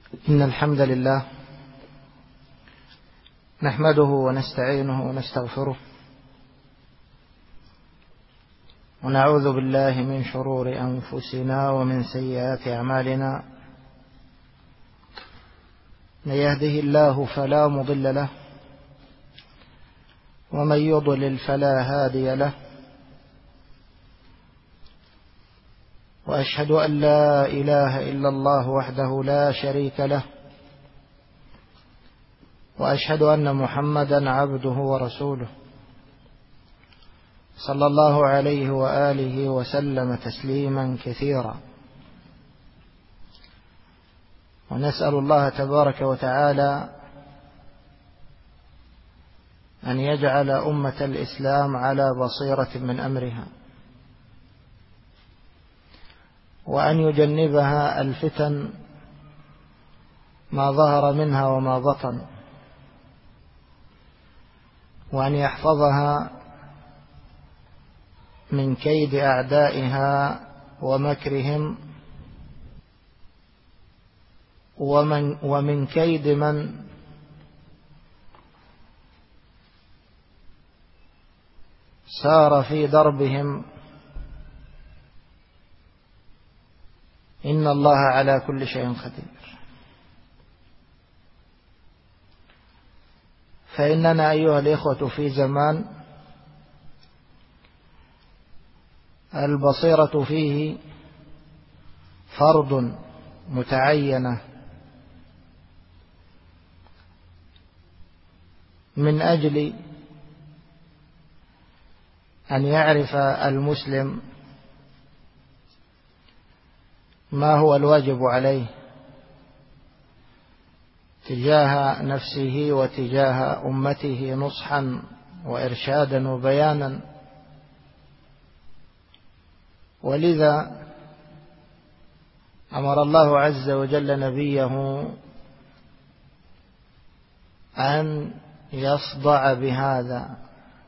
إن الحمد لله نحمده ونستعينه ونستغفره ونعوذ بالله من شرور أنفسنا ومن سيئات أعمالنا. من يهده الله فلا مضل له ومن يضلل فلا هادي له، وأشهد أن لا إله إلا الله وحده لا شريك له، وأشهد أن محمدا عبده ورسوله صلى الله عليه وآله وسلم تسليما كثيرا. ونسأل الله تبارك وتعالى أن يجعل أمة الإسلام على بصيرة من أمرها، وأن يجنبها الفتن ما ظهر منها وما بطن، وأن يحفظها من كيد أعدائها ومكرهم ومن كيد من سار في دربهم. إن الله على كل شيء قدير. فإننا أيها الإخوة في زمان البصيرة فيه فرض متعينة من أجل أن يعرف المسلم ما هو الواجب عليه تجاه نفسه وتجاه أمته نصحا وإرشادا وبيانا. ولذا أمر الله عز وجل نبيه أن يصدع بهذا: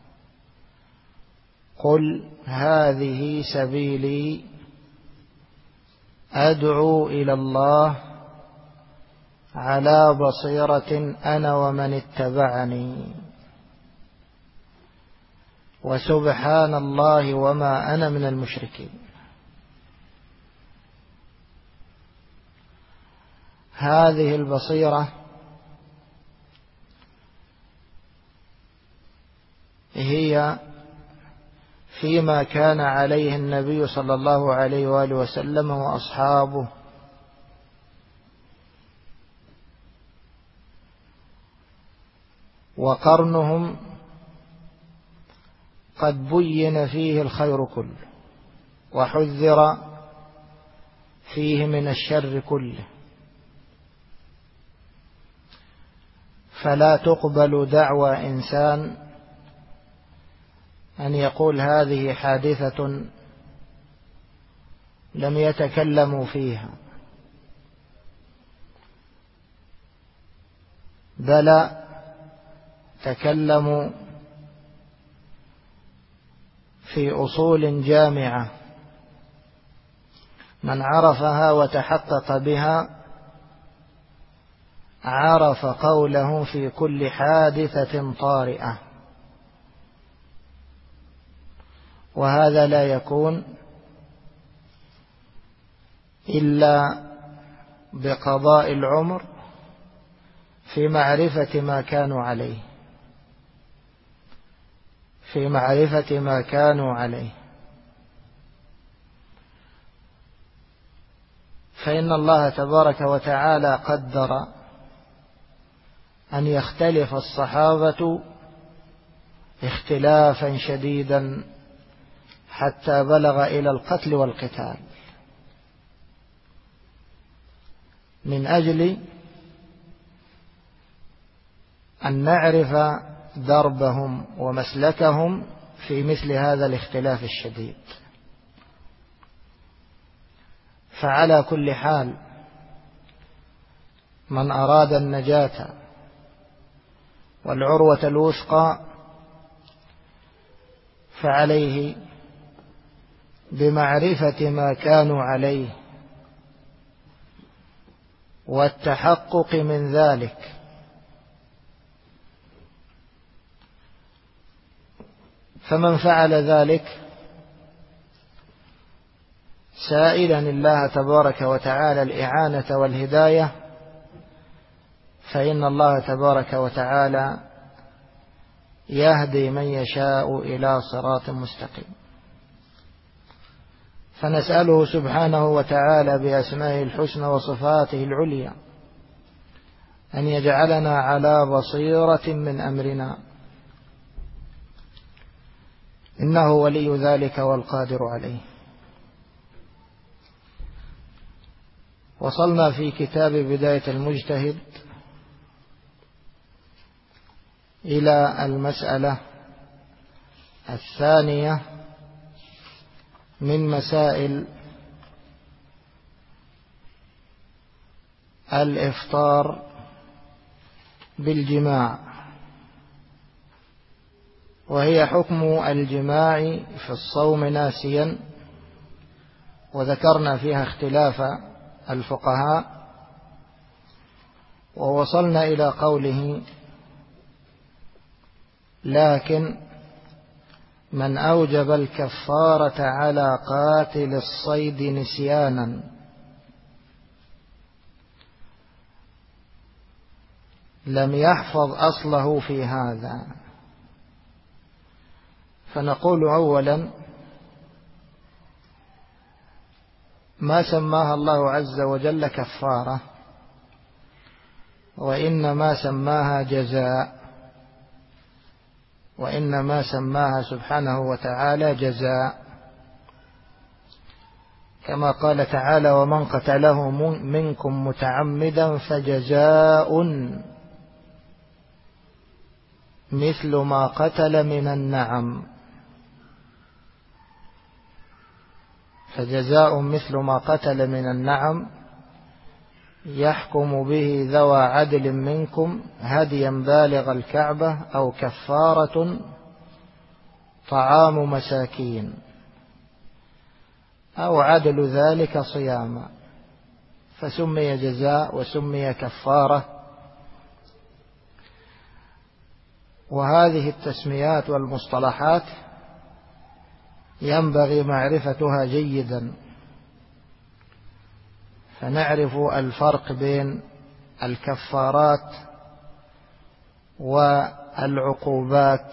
قل هذه سبيلي أدعو إلى الله على بصيرة أنا ومن اتبعني وسبحان الله وما أنا من المشركين. هذه البصيرة هي فيما كان عليه النبي صلى الله عليه وآله وسلم وأصحابه، وقرنهم قد بين فيه الخير كله وحذر فيه من الشر كله، فلا تقبل دعوى إنسان أن يقول هذه حادثة لم يتكلموا فيها، بل تكلموا في أصول جامعة. من عرفها وتحقق بها عرف قوله في كل حادثة طارئة، وهذا لا يكون إلا بقضاء العمر في معرفة ما كانوا عليه، في معرفة ما كانوا عليه. فإن الله تبارك وتعالى قدر أن يختلف الصحابة اختلافا شديدا حتى بلغ إلى القتل والقتال، من أجل أن نعرف دربهم ومسلكهم في مثل هذا الاختلاف الشديد. فعلى كل حال من أراد النجاة والعروة الوثقى فعليه بمعرفة ما كانوا عليه والتحقق من ذلك. فمن فعل ذلك سائلا الله تبارك وتعالى الإعانة والهداية، فإن الله تبارك وتعالى يهدي من يشاء إلى صراط مستقيم. فنسأله سبحانه وتعالى بأسمائه الحسنى وصفاته العليا أن يجعلنا على بصيرة من أمرنا، إنه ولي ذلك والقادر عليه. وصلنا في كتاب بداية المجتهد إلى المسألة الثانية من مسائل الإفطار بالجماع، وهي حكم الجماع في الصوم ناسيا، وذكرنا فيها اختلاف الفقهاء. ووصلنا إلى قوله: لكن من أوجب الكفارة على قاتل الصيد نسيانا لم يحفظ أصله في هذا. فنقول أولا: ما سماها الله عز وجل كفارة، وإنما سماها جزاء، وإنما سماها سبحانه وتعالى جزاء، كما قال تعالى: ومن قتله منكم متعمدا فجزاء مثل ما قتل من النعم. فجزاء مثل ما قتل من النعم يحكم به ذوى عدل منكم هديا بالغ الكعبة أو كفارة طعام مساكين أو عدل ذلك صياما، فسمي جزاء وسمي كفارة. وهذه التسميات والمصطلحات ينبغي معرفتها جيدا، فنعرف الفرق بين الكفارات والعقوبات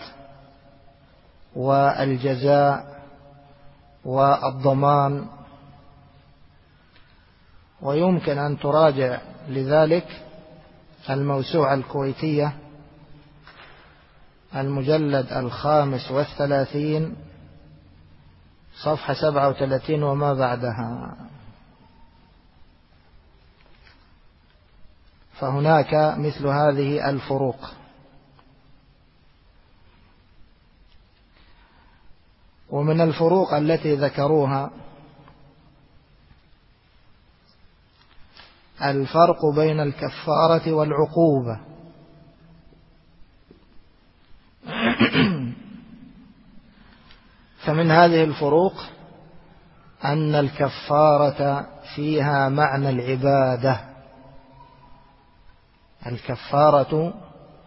والجزاء والضمان. ويمكن أن تراجع لذلك الموسوعة الكويتية المجلد 35 صفحة 37 وما بعدها، فهناك مثل هذه الفروق. ومن الفروق التي ذكروها الفرق بين الكفارة والعقوبة. فمن هذه الفروق أن الكفارة فيها معنى العبادة، الكفارة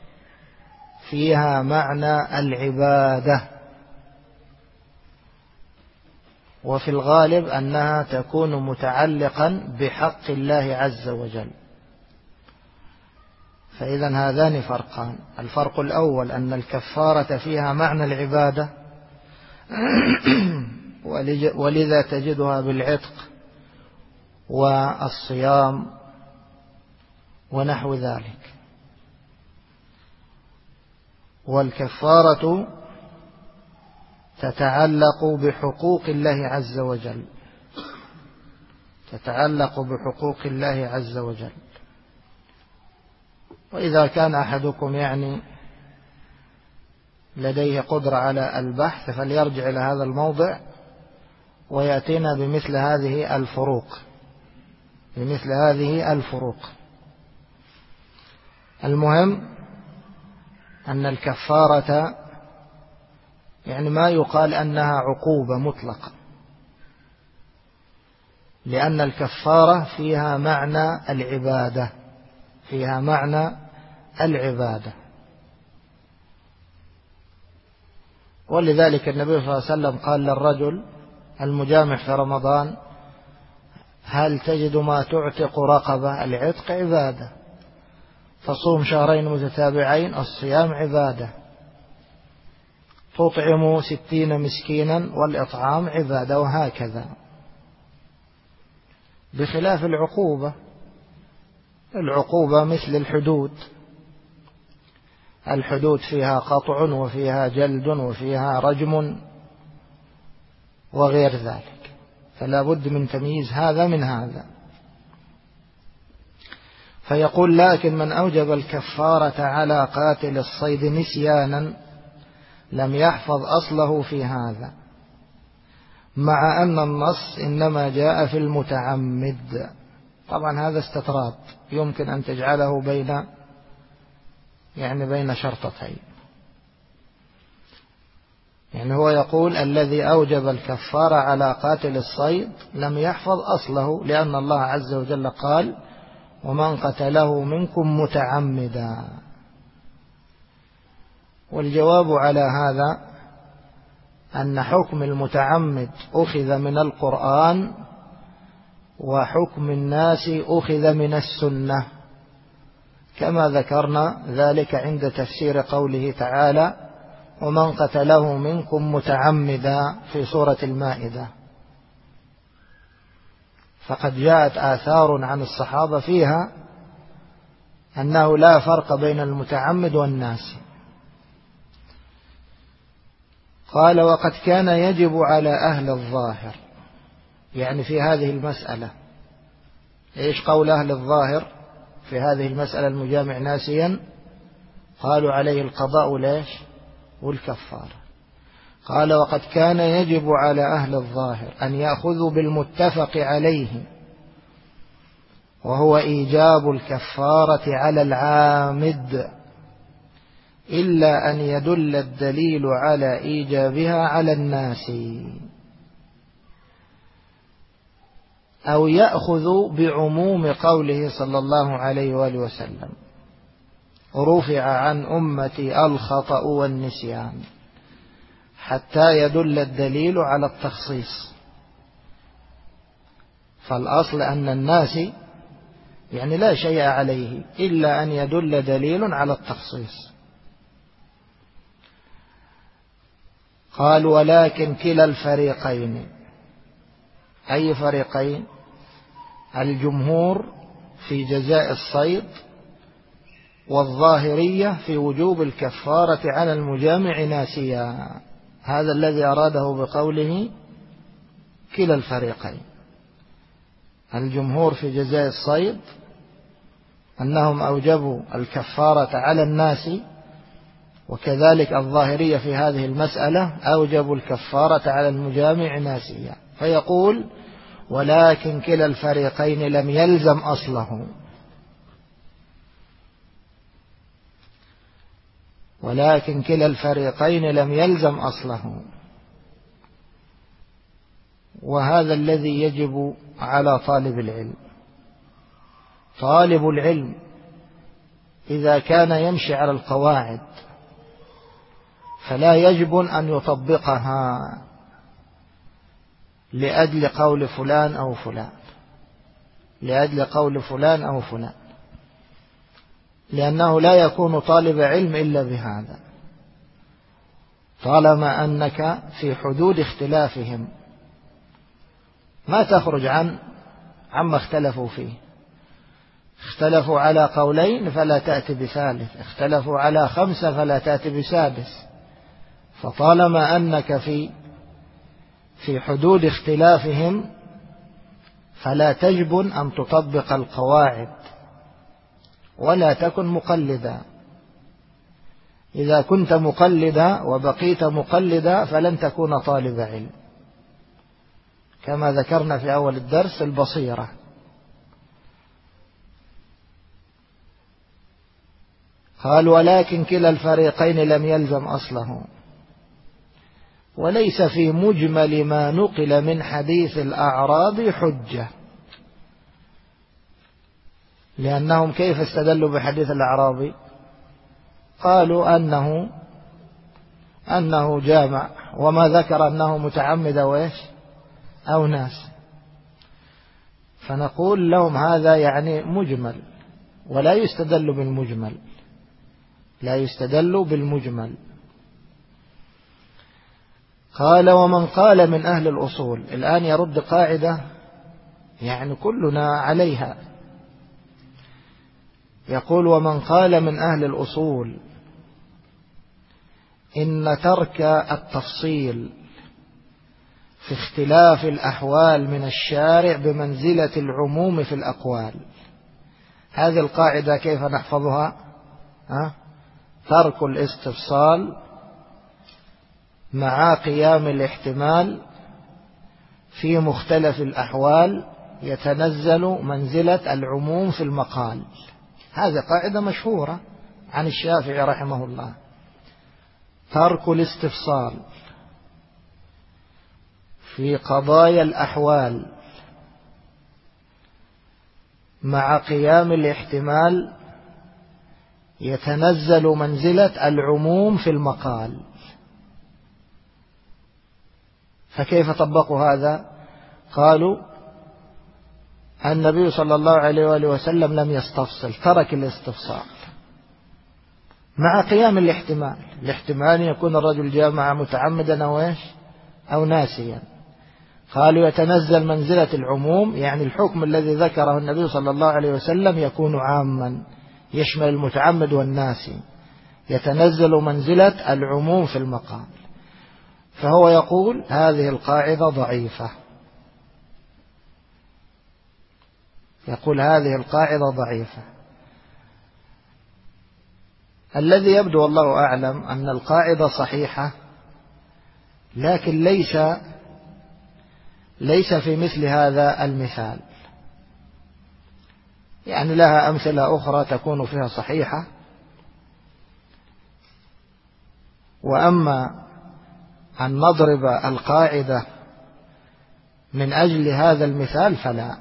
فيها معنى العبادة، وفي الغالب أنها تكون متعلقا بحق الله عز وجل. فإذا هذان فرقان: الفرق الأول أن الكفارة فيها معنى العبادة، ولذا تجدها بالعتق والصيام ونحو ذلك. والكفارة تتعلق بحقوق الله عز وجل، تتعلق بحقوق الله عز وجل. وإذا كان أحدكم لديه قدرة على البحث فليرجع إلى هذا الموضع ويأتينا بمثل هذه الفروق، بمثل هذه الفروق. المهم أن الكفارة ما يقال أنها عقوبة مطلقة، لأن الكفارة فيها معنى العبادة، فيها معنى العبادة. ولذلك النبي صلى الله عليه وسلم قال للرجل المجامع في رمضان: هل تجد ما تعتق رقبة؟ العتق عبادة. تصوم شهرين متتابعين، الصيام عبادة. تطعم 60 مسكينا، والإطعام عبادة، وهكذا. بخلاف العقوبة، العقوبة مثل الحدود، الحدود فيها قطع وفيها جلد وفيها رجم وغير ذلك، فلا بد من تمييز هذا من هذا. فيقول: لكن من أوجب الكفارة على قاتل الصيد نسيانا لم يحفظ أصله في هذا، مع أن النص إنما جاء في المتعمد. طبعا هذا استطراد يمكن أن تجعله بين شرطتين. يعني هو يقول: الذي أوجب الكفارة على قاتل الصيد لم يحفظ أصله، لأن الله عز وجل قال: ومن قتله منكم متعمدا. والجواب على هذا أن حكم المتعمد أخذ من القرآن، وحكم الناس أخذ من السنة، كما ذكرنا ذلك عند تفسير قوله تعالى: ومن قتله منكم متعمدا في سورة المائدة. فقد جاءت آثار عن الصحابة فيها أنه لا فرق بين المتعمد والناس. قال: وقد كان يجب على أهل الظاهر، يعني في هذه المسألة. إيش قول أهل الظاهر في هذه المسألة؟ المجامع ناسيا، قالوا عليه القضاء ليش والكفارة. قال: وقد كان يجب على أهل الظاهر أن يأخذوا بالمتفق عليه، وهو إيجاب الكفارة على العامد، إلا أن يدل الدليل على إيجابها على الناس، أو يأخذ بعموم قوله صلى الله عليه وآله وسلم: رفع عن أمتي الخطأ والنسيان، حتى يدل الدليل على التخصيص. فالأصل أن الناس لا شيء عليه إلا أن يدل دليل على التخصيص. قال: ولكن كلا الفريقين. أي فريقين؟ الجمهور في جزاء الصيد، والظاهرية في وجوب الكفارة على المجامع ناسيا. هذا الذي أراده بقوله كلا الفريقين. الجمهور في جزاء الصيد أنهم أوجبوا الكفارة على الناس، وكذلك الظاهرية في هذه المسألة أوجبوا الكفارة على المجامع ناسيا. فيقول: ولكن كلا الفريقين لم يلزم أصله، ولكن كلا الفريقين لم يلزم أصله. وهذا الذي يجب على طالب العلم. طالب العلم إذا كان يمشي على القواعد فلا يجب أن يطبقها لأجل قول فلان أو فلان، لأجل قول فلان أو فلان، لأنه لا يكون طالب علم إلا بهذا. طالما أنك في حدود اختلافهم ما تخرج عما اختلفوا فيه. اختلفوا على قولين فلا تأتي بثالث، اختلفوا على 5 فلا تأتي بسادس. فطالما أنك في حدود اختلافهم فلا تجبن أن تطبق القواعد، ولا تكن مقلدا. إذا كنت مقلدا وبقيت مقلدا فلن تكون طالب علم، كما ذكرنا في أول الدرس البصيرة. قال: ولكن كلا الفريقين لم يلزم أصله، وليس في مجمل ما نقل من حديث الأعراب حجة. لأنهم كيف استدلوا بحديث الأعرابي؟ قالوا أنه جامع، وما ذكر أنه متعمد أو ناس. فنقول لهم هذا يعني مجمل، ولا يستدل بالمجمل، لا يستدل بالمجمل. قال ومن قال من أهل الأصول، الآن يرد قاعدة يعني كلنا عليها، يقول ومن قال من أهل الأصول إن ترك التفصيل في اختلاف الأحوال من الشارع بمنزلة العموم في الأقوال. هذه القاعدة كيف نحفظها؟ ترك الاستفصال مع قيام الاحتمال في مختلف الأحوال يتنزل منزلة العموم في المقال. هذه قاعدة مشهورة عن الشافعي رحمه الله، ترك الاستفصال في قضايا الأحوال مع قيام الاحتمال يتنزل منزلة العموم في المقال. فكيف طبقوا هذا؟ قالوا النبي صلى الله عليه وآله وسلم لم يستفصل، ترك الاستفصال مع قيام الاحتمال. الاحتمال يكون الرجل جامع متعمدا أو ناسيا. قالوا يتنزل منزلة العموم، يعني الحكم الذي ذكره النبي صلى الله عليه وسلم يكون عاما يشمل المتعمد والناسي، يتنزل منزلة العموم في المقال. فهو يقول هذه القاعدة ضعيفة، يقول هذه القاعدة ضعيفة. الذي يبدو والله أعلم أن القاعدة صحيحة، لكن ليس في مثل هذا المثال، يعني لها أمثلة أخرى تكون فيها صحيحة. وأما أن نضرب القاعدة من أجل هذا المثال فلا،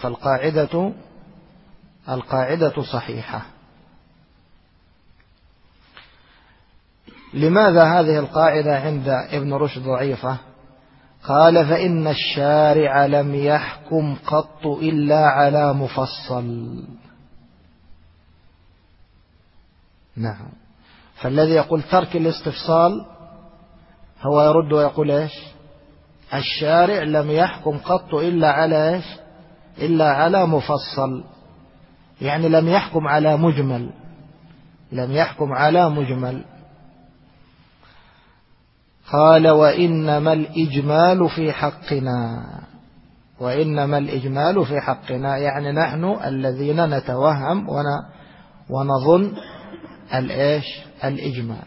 فالقاعدة صحيحة. لماذا هذه القاعدة عند ابن رشد ضعيفة؟ قال فإن الشارع لم يحكم قط إلا على مفصل. نعم، فالذي يقول ترك الاستفصال هو يرد ويقول الشارع لم يحكم قط إلا على مفصل، يعني لم يحكم على مجمل. قال وإنما الإجمال في حقنا، يعني نحن الذين نتوهم ونظن الإجمال.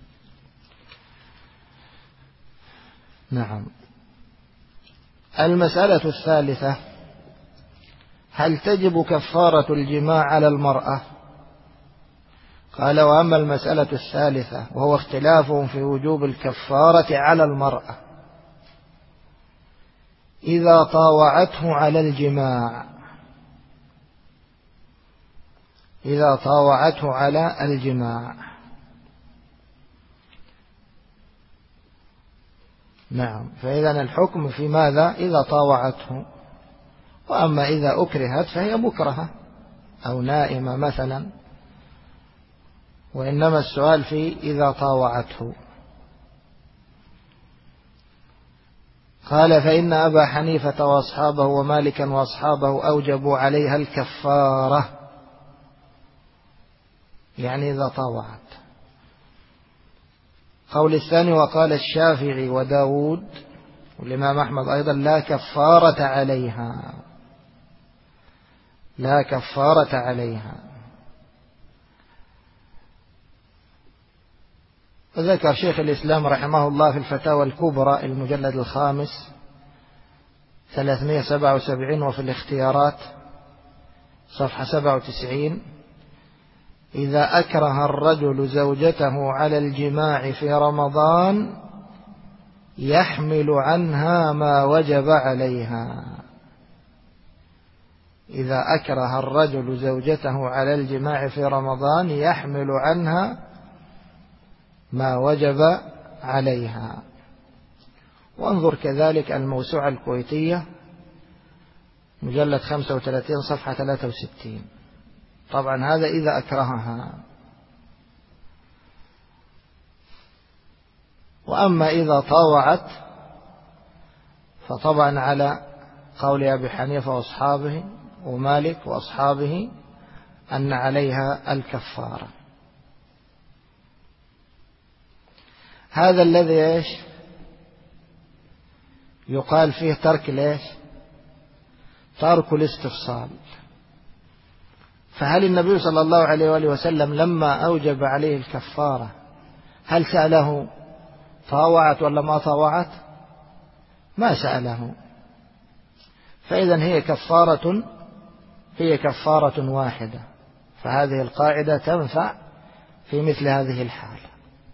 نعم. المسألة الثالثة: هل تجب كفارة الجماع على المرأة؟ قال وأما المسألة الثالثة وهو اختلافهم في وجوب الكفارة على المرأة إذا طاوعته على الجماع. نعم، فإذا الحكم في ماذا؟ إذا طاوعته. وأما إذا أكرهت فهي مكرهة أو نائمة مثلا، وإنما السؤال في إذا طاوعته. قال فإن أبا حنيفة وأصحابه ومالكا وأصحابه أوجبوا عليها الكفارة، يعني إذا طاوعت. قول الثاني وقال الشافعي وداود والإمام أحمد أيضا لا كفارة عليها. وذكر شيخ الإسلام رحمه الله في الفتاوى الكبرى المجلد 5 377 وفي الاختيارات صفحة 97: إذا أكره الرجل زوجته على الجماع في رمضان يحمل عنها ما وجب عليها. إذا أكره الرجل زوجته على الجماع في رمضان يحمل عنها ما وجب عليها. وانظر كذلك الموسوعة الكويتية مجلد 35 صفحة 63. طبعا هذا إذا أكرهها. وأما إذا طاوعت فطبعا على قول أبي حنيفة وأصحابه ومالك وأصحابه أن عليها الكفارة. هذا الذي يقال فيه ترك ترك الاستفصال. فهل النبي صلى الله عليه وآله وسلم لما أوجب عليه الكفارة هل سأله طاوعت ولا ما طاوعت؟ ما سأله. فإذا هي كفارة واحدة. فهذه القاعدة تنفع في مثل هذه الحالة.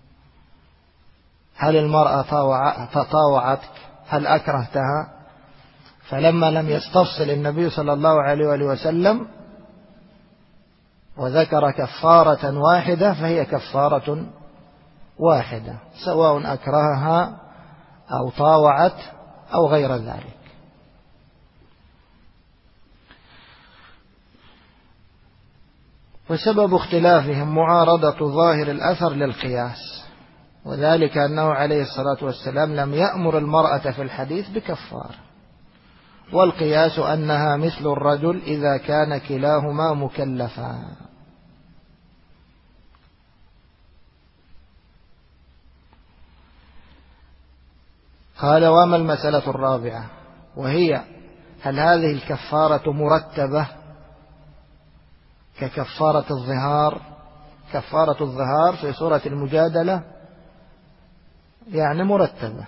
هل المرأة طاوعتك؟ هل أكرهتها؟ فلما لم يستفصل النبي صلى الله عليه وآله وسلم وذكر كفارة واحدة فهي كفارة واحدة سواء أكرهها أو طاوعت أو غير ذلك. وسبب اختلافهم معارضة ظاهر الأثر للقياس، وذلك أنه عليه الصلاة والسلام لم يأمر المرأة في الحديث بكفارة، والقياس أنها مثل الرجل إذا كان كلاهما مكلفا. قال: وما المسألة الرابعة وهي هل هذه الكفارة مرتبة ككفارة الظهار؟ كفارة الظهار في سورة المجادلة يعني مرتبة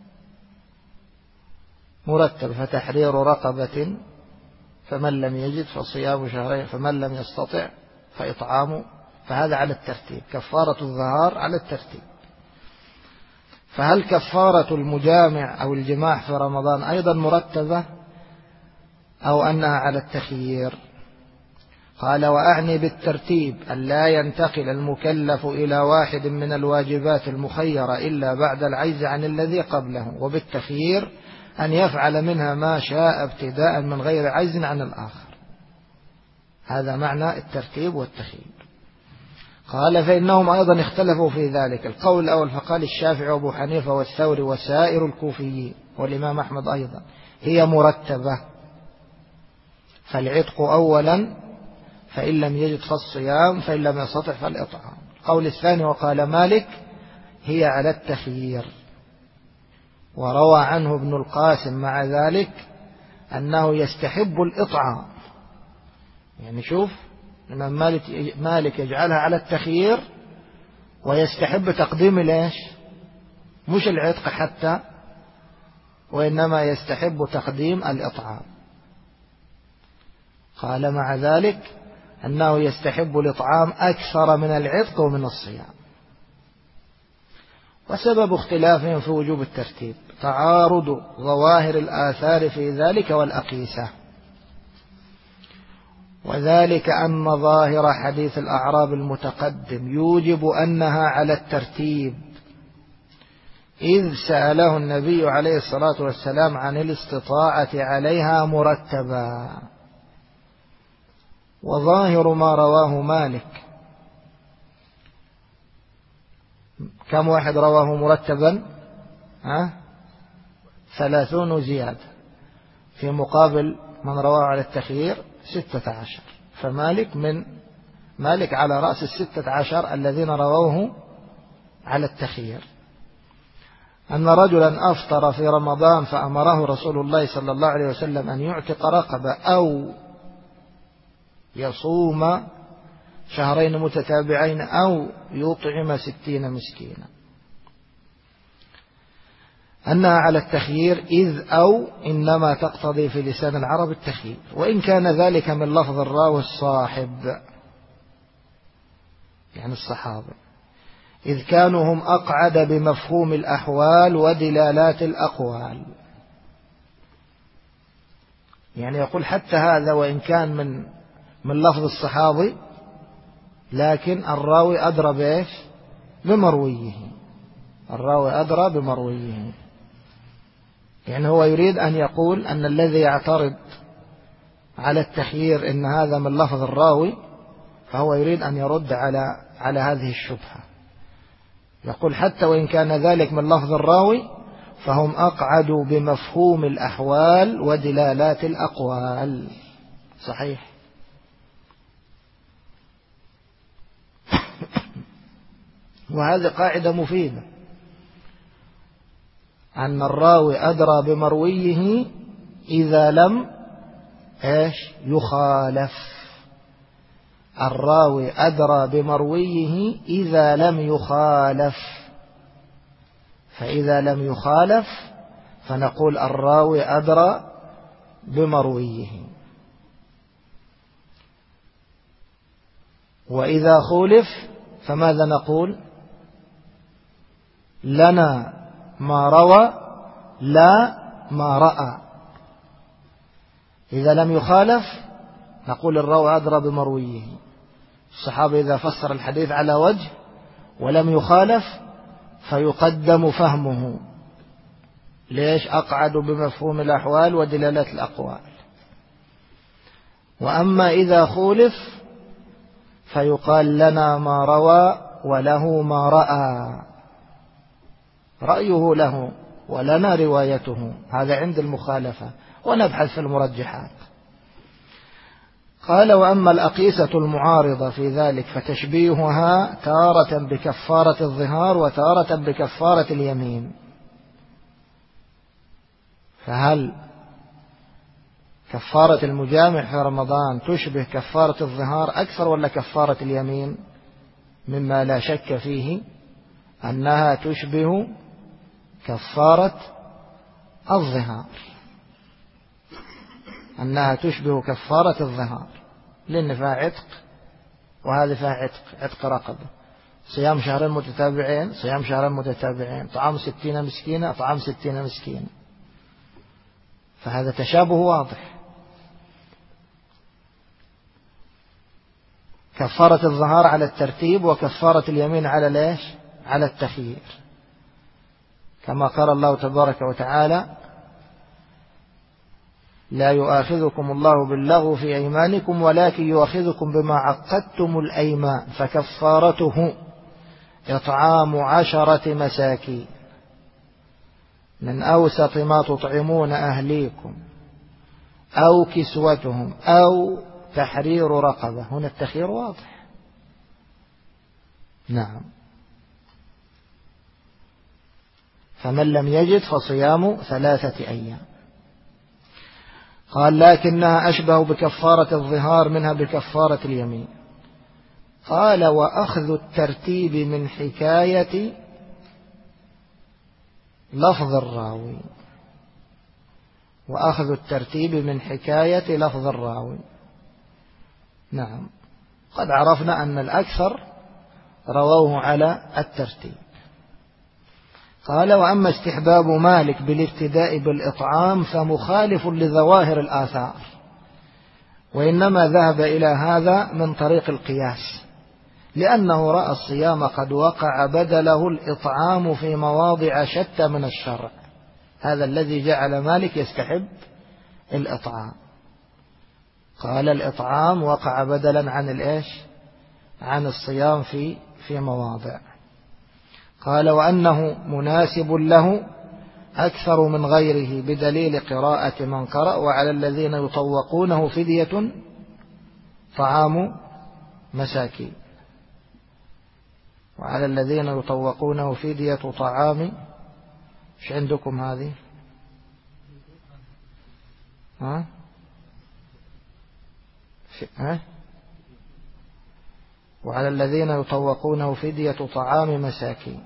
فتحرير رقبة فمن لم يجد فصيام شهرين فمن لم يستطع فإطعام. فهذا على الترتيب، كفارة الظهار على الترتيب. فهل كفارة المجامع أو الجماع في رمضان أيضا مرتبة أو أنها على التخيير؟ قال: وأعني بالترتيب أن لا ينتقل المكلف إلى واحد من الواجبات المخيرة إلا بعد العجز عن الذي قبله، وبالتخيير أن يفعل منها ما شاء ابتداء من غير عجز عن الآخر. هذا معنى الترتيب والتخيير. قال: فإنهم أيضا اختلفوا في ذلك. القول الأول فقال الشافعي وأبو حنيفة والثوري وسائر الكوفيين والإمام أحمد أيضا هي مرتبة، فالعتق أولا، فإن لم يجد فالصيام، فإن لم يستطع فالإطعام. القول الثاني وقال مالك هي على التخيير، وروى عنه ابن القاسم مع ذلك أنه يستحب الإطعام. يعني شوف، الإمام مالك يجعلها على التخيير ويستحب تقديم مش العتق حتى، وإنما يستحب تقديم الإطعام. قال مع ذلك أنه يستحب الإطعام أكثر من العتق ومن الصيام. وسبب اختلافهم في وجوب الترتيب تعارض ظواهر الآثار في ذلك والأقيسة، وذلك أن ظاهر حديث الأعراب المتقدم يوجب أنها على الترتيب، إذ سأله النبي عليه الصلاة والسلام عن الاستطاعة عليها مرتبا. وظاهر ما رواه مالك، كم واحد رواه مرتبا؟ 30 زيادة، في مقابل من رواه على التخيير 16. مالك على رأس 16 الذين رووه على التخيير. أن رجلا أفطر في رمضان فأمره رسول الله صلى الله عليه وسلم أن يعتق رقبة أو يصوم شهرين متتابعين أو يطعم 60 مسكينا، أنها على التخيير، إذ أو إنما تقتضي في لسان العرب التخيير، وإن كان ذلك من لفظ الراوي الصاحب يعني الصحابة، إذ كانوا هم أقعد بمفهوم الأحوال ودلالات الأقوال. يعني يقول حتى هذا وإن كان من لفظ الصحابي، لكن الراوي أدرى بإيش؟ بمرويه. الراوي أدرى بمرويه. يعني هو يريد أن يقول أن الذي يعترض على التخيير إن هذا من لفظ الراوي، فهو يريد أن يرد على هذه الشبهة. يقول حتى وإن كان ذلك من لفظ الراوي فهم أقعدوا بمفهوم الأحوال ودلالات الأقوال. صحيح. وهذه قاعدة مفيدة، أن الراوي أدرى بمرويه إذا لم يخالف. الراوي أدرى بمرويه إذا لم يخالف، فإذا لم يخالف فنقول الراوي أدرى بمرويه. وإذا خولف فماذا نقول؟ لنا ما روى لا ما رأى. إذا لم يخالف نقول الراوي أدرى بمرويه. الصحابي إذا فسر الحديث على وجه ولم يخالف فيقدم فهمه. ليش؟ أقعد بمفهوم الأحوال ودلالات الأقوال. وأما إذا خولف فيقال لنا ما روى وله ما رأى. رأيه له ولنا روايته، هذا عند المخالفة، ونبحث في المرجحات. قال: وأما الأقيسة المعارضة في ذلك فتشبيهها تارة بكفارة الظهار وتارة بكفارة اليمين. فهل كفارة المجامع في رمضان تشبه كفارة الظهار أكثر ولا كفارة اليمين؟ مما لا شك فيه أنها تشبه كفارة الظهار، أنها تشبه كفارة الظهار، لأن فيها عتق وهذه فيها عتق رقبة. صيام شهرين متتابعين، صيام شهرين متتابعين، طعام 60 مسكينة، طعام 60 مسكينة، فهذا تشابه واضح. كفارة الظهار على الترتيب وكفارة اليمين على ليش؟ على التخيير، كما قال الله تبارك وتعالى: لا يؤاخذكم الله باللغو في أيمانكم ولكن يؤاخذكم بما عقدتم الأيمان فكفارته إطعام 10 مساكين من أوسط ما تطعمون أهليكم أو كسوتهم أو تحرير رقبة. هنا التخيير واضح. نعم. فمن لم يجد فصيام 3 أيام. قال: لكنها أشبه بكفارة الظهار منها بكفارة اليمين. قال: وأخذ الترتيب من حكاية لفظ الراوي. وأخذ الترتيب من حكاية لفظ الراوي. نعم، قد عرفنا أن الأكثر رووه على الترتيب. قال: وأما استحباب مالك بالابتداء بالإطعام فمخالف لظواهر الآثار، وإنما ذهب إلى هذا من طريق القياس، لأنه رأى الصيام قد وقع بدله الإطعام في مواضع شتى من الشرع. هذا الذي جعل مالك يستحب الإطعام. قال: الإطعام وقع بدلا عن الصيام في مواضع. قال: وأنه مناسب له أكثر من غيره بدليل قراءة من قرأ: وعلى الذين يطوقونه فدية طعام مساكين. وعلى الذين يطوقونه فدية طعام، إيش عندكم هذه؟ وعلى الذين يطوقونه فدية طعام مساكين.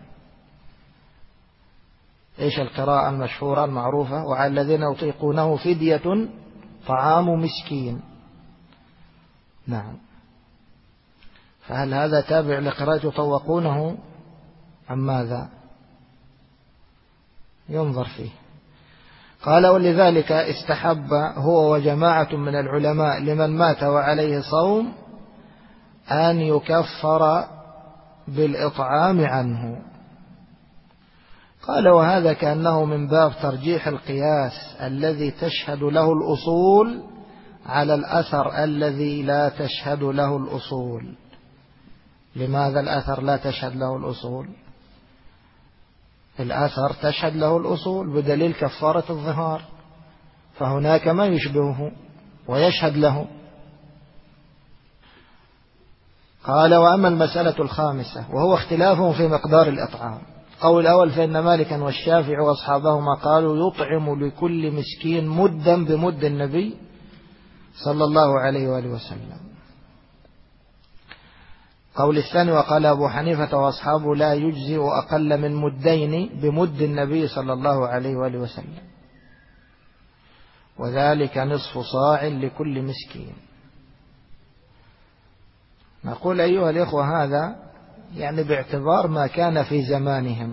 إيش القراءة المشهورة المعروفة؟ وعلى الذين يطيقونه فدية طعام مسكين. نعم. فهل هذا تابع لقراءة يطوقونه أم ماذا؟ ينظر فيه. قال ولذلك استحب هو وجماعة من العلماء لمن مات وعليه صوم أن يكفر بالإطعام عنه. قال وهذا كأنه من باب ترجيح القياس الذي تشهد له الأصول على الأثر الذي لا تشهد له الأصول. لماذا الأثر لا تشهد له الأصول؟ الأثر تشهد له الأصول بدليل كفارة الظهار، فهناك ما يشبهه ويشهد له. قال وأما المسألة الخامسة وهو اختلافهم في مقدار الإطعام. قول الأول فإن مالكا والشافعي وأصحابهما قالوا يطعم لكل مسكين مدا بمد النبي صلى الله عليه وآله وسلم. قول الثاني وقال أبو حنيفة وأصحابه لا يجزئ أقل من مدين بمد النبي صلى الله عليه وآله وسلم، وذلك نصف صاع لكل مسكين. نقول أيها الإخوة هذا يعني باعتبار ما كان في زمانهم،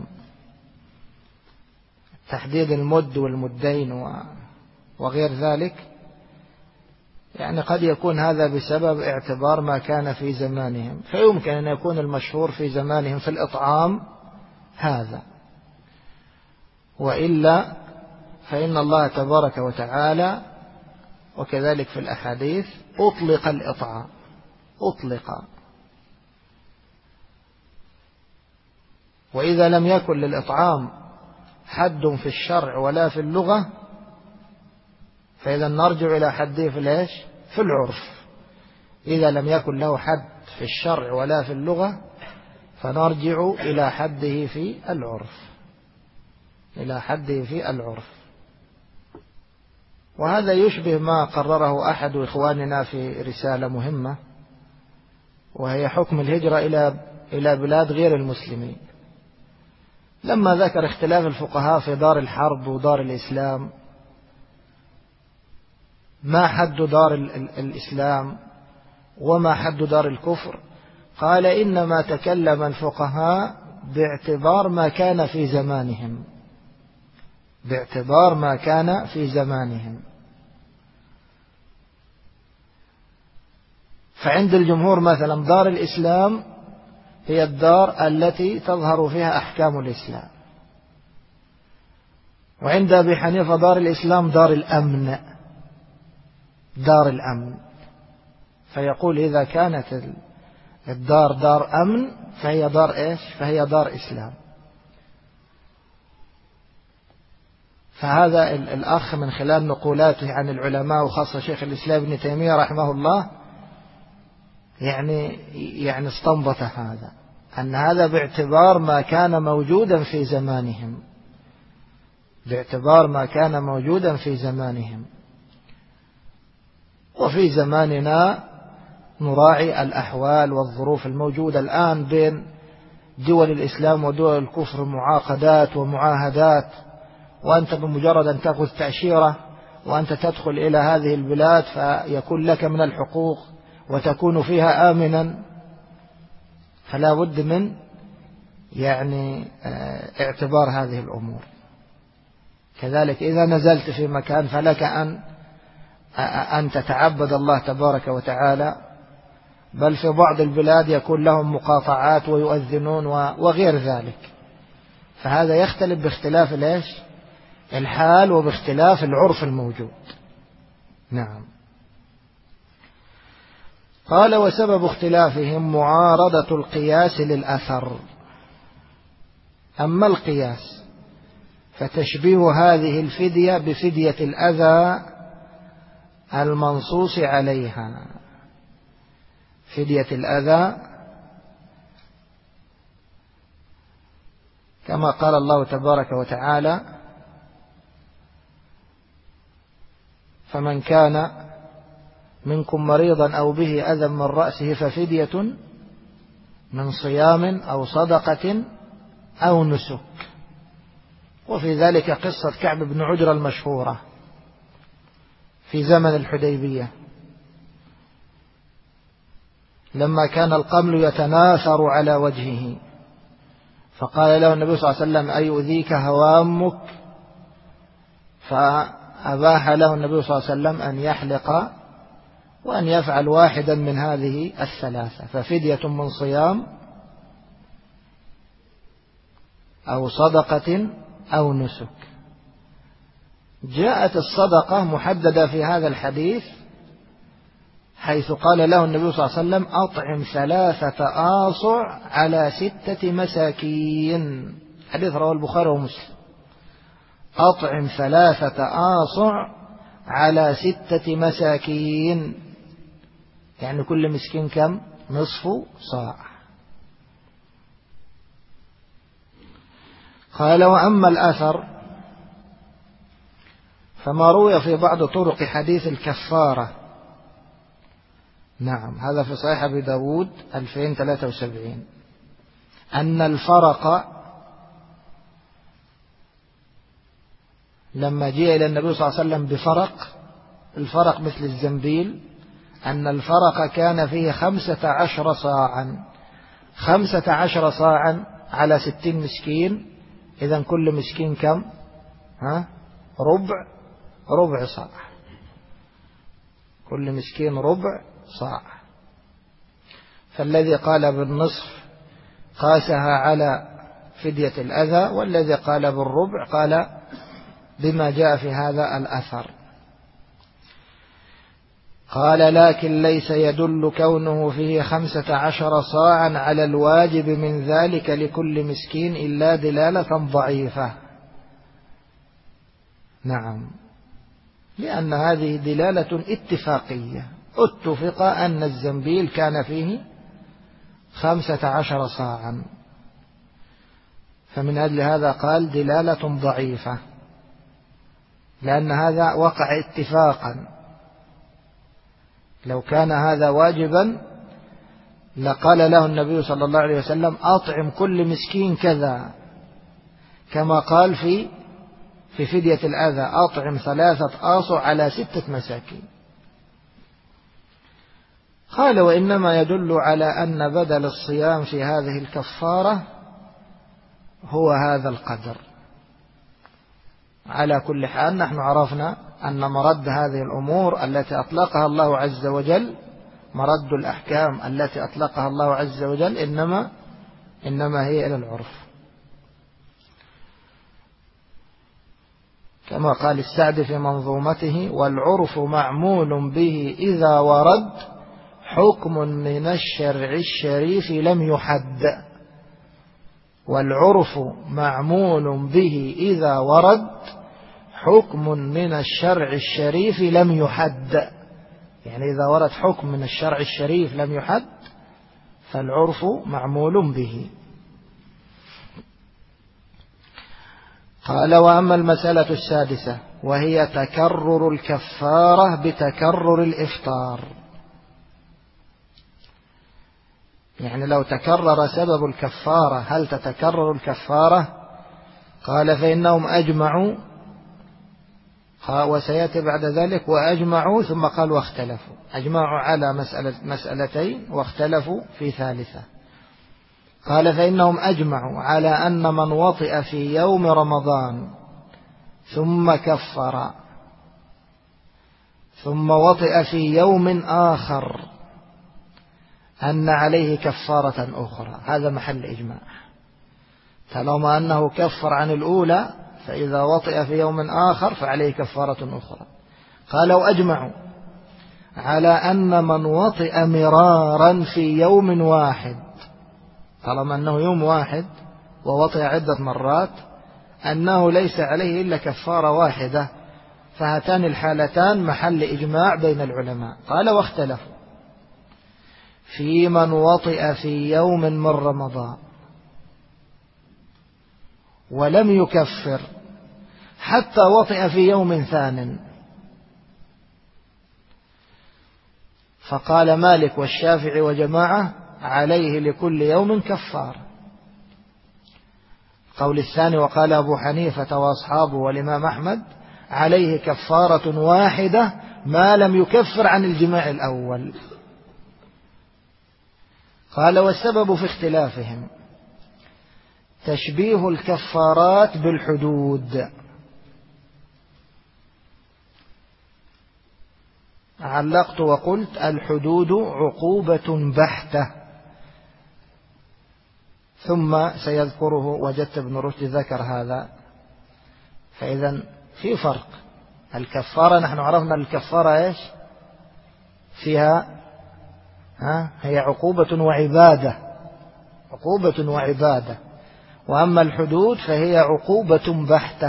تحديد المد والمدين وغير ذلك، يعني قد يكون هذا بسبب اعتبار ما كان في زمانهم، فيمكن أن يكون المشهور في زمانهم في الإطعام هذا، وإلا فإن الله تبارك وتعالى وكذلك في الأحاديث أطلق الإطعام، أطلق. وإذا لم يكن للإطعام حد في الشرع ولا في اللغة فإذا نرجع إلى حده في الإيش؟ في العرف. إذا لم يكن له حد في الشرع ولا في اللغة فنرجع إلى حده في العرف، إلى حده في العرف. وهذا يشبه ما قرره أحد إخواننا في رسالة مهمة، وهي حكم الهجرة إلى بلاد غير المسلمين. لما ذكر اختلاف الفقهاء في دار الحرب ودار الإسلام، ما حد دار الإسلام وما حد دار الكفر، قال إنما تكلم الفقهاء باعتبار ما كان في زمانهم، باعتبار ما كان في زمانهم. فعند الجمهور مثلا دار الإسلام هي الدار التي تظهر فيها أحكام الإسلام، وعند أبي حنيفة دار الإسلام دار الأمن، دار الأمن. فيقول إذا كانت الدار دار أمن فهي دار إيش؟ فهي دار إسلام. فهذا الأخ من خلال نقولاته عن العلماء وخاصة شيخ الإسلام ابن تيمية رحمه الله يعني استنبط هذا، أن هذا باعتبار ما كان موجودا في زمانهم، باعتبار ما كان موجودا في زمانهم. وفي زماننا نراعي الأحوال والظروف الموجودة الآن بين دول الإسلام ودول الكفر، معاقدات ومعاهدات، وأنت بمجرد أن تأخذ تأشيرة وأنت تدخل إلى هذه البلاد فيكون لك من الحقوق وتكون فيها آمنا. فلا بد من اعتبار هذه الأمور. كذلك إذا نزلت في مكان فلك أن تتعبد الله تبارك وتعالى، بل في بعض البلاد يكون لهم مقاطعات ويؤذنون وغير ذلك. فهذا يختلف باختلاف الحال وباختلاف العرف الموجود. نعم. قال وسبب اختلافهم معارضة القياس للأثر. أما القياس فتشبيه هذه الفدية بفدية الأذى المنصوص عليها. فدية الأذى كما قال الله تبارك وتعالى فمن كان منكم مريضا أو به أذى من رأسه ففدية من صيام أو صدقة أو نسك. وفي ذلك قصة كعب بن عجرة المشهورة في زمن الحديبية لما كان القمل يتناثر على وجهه، فقال له النبي صلى الله عليه وسلم أيؤذيك هوامك؟ فأباح له النبي صلى الله عليه وسلم أن يحلق وأن يفعل واحدا من هذه الثلاثة، ففدية من صيام أو صدقة أو نسك. جاءت الصدقة محددة في هذا الحديث حيث قال له النبي صلى الله عليه وسلم أطعم 3 آصع على 6 مساكين، حديث رواه البخاري ومسلم. أطعم 3 آصع على 6 مساكين، يعني كل مسكين كم؟ نصف صاع. قال وأما الأثر فما روي في بعض طرق حديث الكفارة، نعم هذا في صحيح أبي داود 2073، أن الفرق لما جاء إلى النبي صلى الله عليه وسلم بفرق، الفرق مثل الزنبيل، أن الفرق كان فيه 15 صاعا، 15 صاعا على 60 مسكين، إذن كل مسكين كم؟ ربع صاع، كل مسكين ربع صاع. فالذي قال بالنصف قاسها على فدية الأذى، والذي قال بالربع قال بما جاء في هذا الأثر. قال لكن ليس يدل كونه فيه 15 صاعا على الواجب من ذلك لكل مسكين إلا دلالة ضعيفة. نعم، لأن هذه دلالة اتفاقية، اتفق أن الزنبيل كان فيه 15 صاعا، فمن أجل هذا قال دلالة ضعيفة، لأن هذا وقع اتفاقا. لو كان هذا واجبا لقال له النبي صلى الله عليه وسلم أطعم كل مسكين كذا، كما قال في فدية الأذى أطعم 3 آصع على 6 مساكين. قال وإنما يدل على أن بدل الصيام في هذه الكفارة هو هذا القدر. على كل حال نحن عرفنا أن مرد هذه الأمور التي أطلقها الله عز وجل، مرد الأحكام التي أطلقها الله عز وجل إنما هي إلى العرف، كما قال السعدي في منظومته: والعرف معمول به إذا ورد حكم من الشرع الشريف لم يحد. والعرف معمول به إذا ورد حكم من الشرع الشريف لم يحد، يعني إذا ورد حكم من الشرع الشريف لم يحد فالعرف معمول به. قال وأما المسألة السادسة وهي تكرر الكفارة بتكرر الإفطار، يعني لو تكرر سبب الكفارة هل تتكرر الكفارة؟ قال فإنهم أجمعوا، وسيأتي بعد ذلك وأجمعوا، ثم قال واختلفوا، أجمعوا على مسألتين واختلفوا في ثالثة. قال فإنهم أجمعوا على أن من وطئ في يوم رمضان ثم كفر ثم وطئ في يوم آخر أن عليه كفارة أخرى، هذا محل إجماع. طالما أنه كفر عن الأولى فإذا وطئ في يوم آخر فعليه كفارة أخرى. قالوا أجمعوا على أن من وطئ مرارا في يوم واحد، طالما أنه يوم واحد ووطئ عدة مرات، أنه ليس عليه إلا كفارة واحدة، فهاتان الحالتان محل إجماع بين العلماء. قال واختلفوا في من وطئ في يوم من رمضان ولم يكفر حتى وطئ في يوم ثان، فقال مالك والشافعي وجماعة عليه لكل يوم كفار. قول الثاني وقال أبو حنيفة وأصحابه والإمام أحمد عليه كفارة واحدة ما لم يكفر عن الجماع الأول. قال والسبب في اختلافهم تشبيه الكفارات بالحدود، علقت وقلت الحدود عقوبة بحتة، ثم سيذكره. وجدت ابن رشد ذكر هذا. فإذا في فرق. الكفارة نحن عرفنا الكفارة إيش فيها؟ هي عقوبة وعبادة، عقوبة وعبادة. وأما الحدود فهي عقوبة بحتة.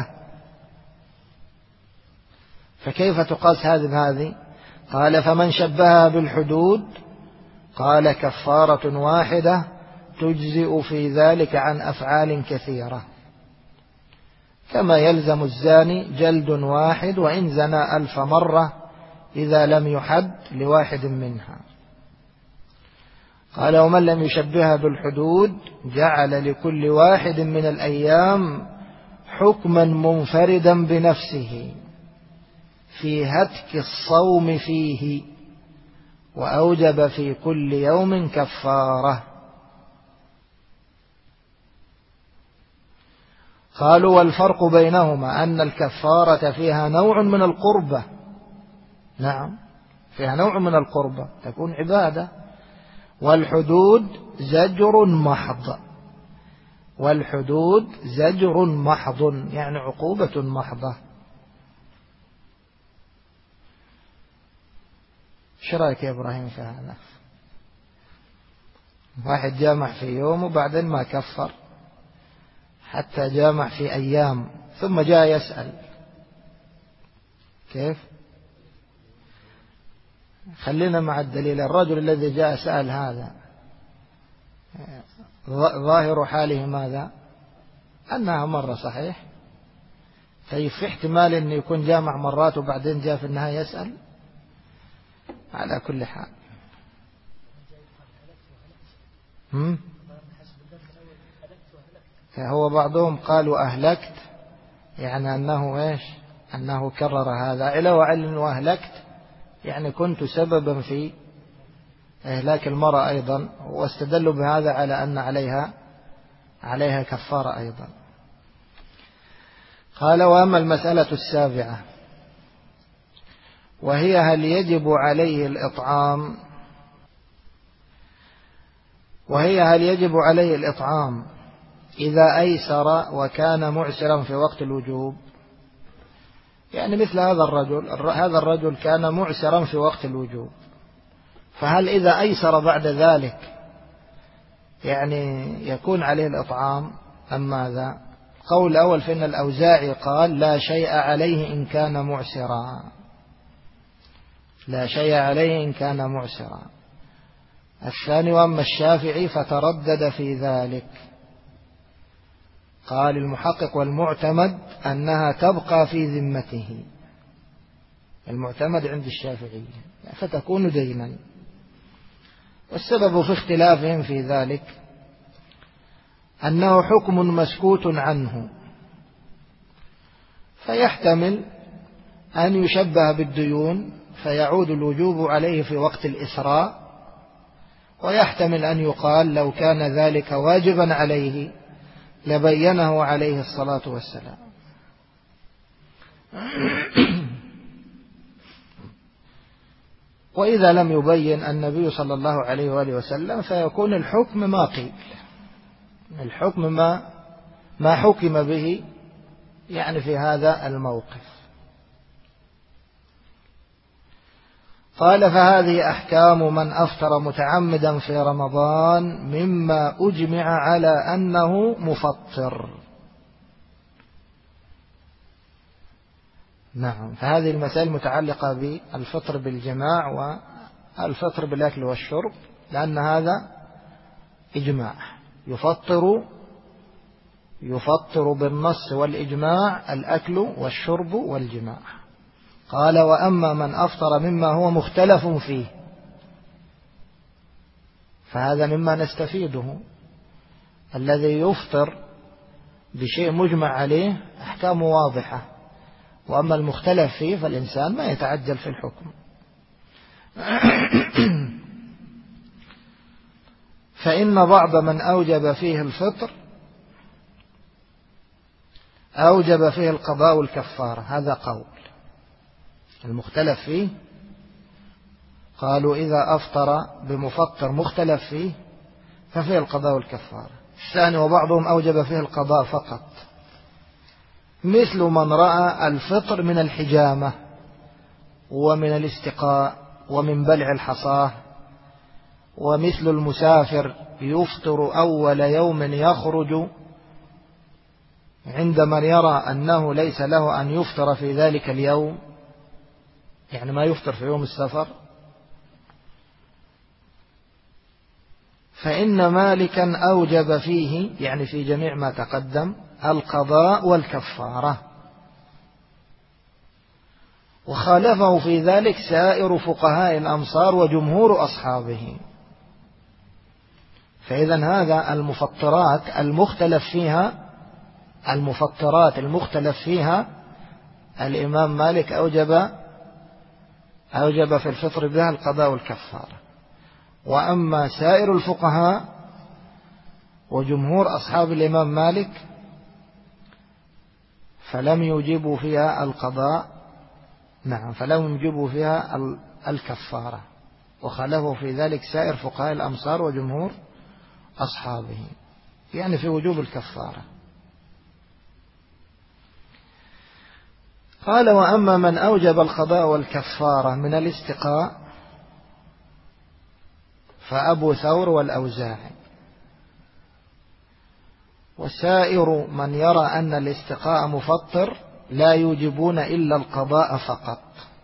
فكيف تقاس هذه بهذه؟ قال فمن شبهها بالحدود قال كفارة واحدة تجزئ في ذلك عن أفعال كثيرة، كما يلزم الزاني جلد واحد وإن زنى 1000 مرة إذا لم يحد لواحد منها. قال ومن لم يشبهها بالحدود جعل لكل واحد من الأيام حكما منفردا بنفسه في هتك الصوم فيه، وأوجب في كل يوم كفارة. قالوا والفرق بينهما أن الكفارة فيها نوع من القربة. نعم، فيها نوع من القربة تكون عبادة. والحدود زجر محض، والحدود زجر محض يعني عقوبة محضة. ايش رايك يا إبراهيم في هذا؟ واحد جامع في يوم وبعدين ما كفر حتى جامع في أيام، ثم جاء يسأل كيف؟ خلينا مع الدليل. الرجل الذي جاء سأل هذا ظاهر حاله ماذا؟ أنها مرة صحيح. طيب في احتمال أن يكون جامع مرات وبعدين جاء في النهاية يسأل؟ على كل حال هو بعضهم قالوا أهلكت، يعني أنه إيش؟ أنه كرر هذا إلى وعلم وأهلكت يعني كنت سببا في إهلاك المرأة أيضا، واستدلوا بهذا على أن عليها كفارة أيضا. قال وأما المسألة السابعة وهي هل يجب عليه الإطعام، إذا أيسر وكان معسرا في وقت الوجوب. يعني مثل هذا الرجل كان معسرا في وقت الوجوب، فهل إذا أيسر بعد ذلك يعني يكون عليه الإطعام أم ماذا؟ قول الأول فإن الأوزاعي قال لا شيء عليه إن كان معسرا، لا شيء عليه إن كان معسرا. الثاني وأما الشافعي فتردد في ذلك، قال المحقق والمعتمد أنها تبقى في ذمته، المعتمد عند الشافعي فتكون دينا. والسبب في اختلافهم في ذلك أنه حكم مسكوت عنه، فيحتمل أن يشبه بالديون فيعود الوجوب عليه في وقت الإسراء، ويحتمل أن يقال لو كان ذلك واجبا عليه لبينه عليه الصلاة والسلام. وإذا لم يبين النبي صلى الله عليه وآله وسلم فيكون الحكم ما قيل، الحكم ما حكم به يعني في هذا الموقف. قال فهذه أحكام من أفطر متعمدا في رمضان مما أجمع على أنه مفطر. نعم، فهذه المسائل متعلقة بالفطر بالجماع والفطر بالأكل والشرب، لأن هذا إجماع، يفطر بالنص والإجماع الأكل والشرب والجماع. قال وأما من أفطر مما هو مختلف فيه فهذا مما نستفيده. الذي يفطر بشيء مجمع عليه أحكام واضحة، وأما المختلف فيه فالإنسان ما يتعجل في الحكم. فإن بعض من أوجب فيه الفطر أوجب فيه القضاء والكفارة، هذا قول المختلف فيه قالوا إذا أفطر بمفطر مختلف فيه ففيه القضاء والكفارة. الثاني وبعضهم أوجب فيه القضاء فقط، مثل من رأى الفطر من الحجامة ومن الاستقاء ومن بلع الحصاة، ومثل المسافر يفطر أول يوم يخرج عندما يرى أنه ليس له أن يفطر في ذلك اليوم، يعني ما يفطر في يوم السفر. فإن مالكا أوجب فيه، يعني في جميع ما تقدم، القضاء والكفارة، وخالفه في ذلك سائر فقهاء الأمصار وجمهور أصحابه. فإذا هذا المفطرات المختلف فيها الإمام مالك أوجب في الفطر بها القضاء والكفارة. وأما سائر الفقهاء وجمهور أصحاب الإمام مالك فلم يوجبوا فيها القضاء، فلم يوجبوا فيها الكفارة، وخالفوا في ذلك سائر فقهاء الأمصار وجمهور أصحابه، يعني في وجوب الكفارة. قال: وأما من أوجب القضاء والكفارة من الاستقاء فأبو ثور والأوزاعي، وسائر من يرى أن الاستقاء مفطر لا يوجبون إلا القضاء فقط.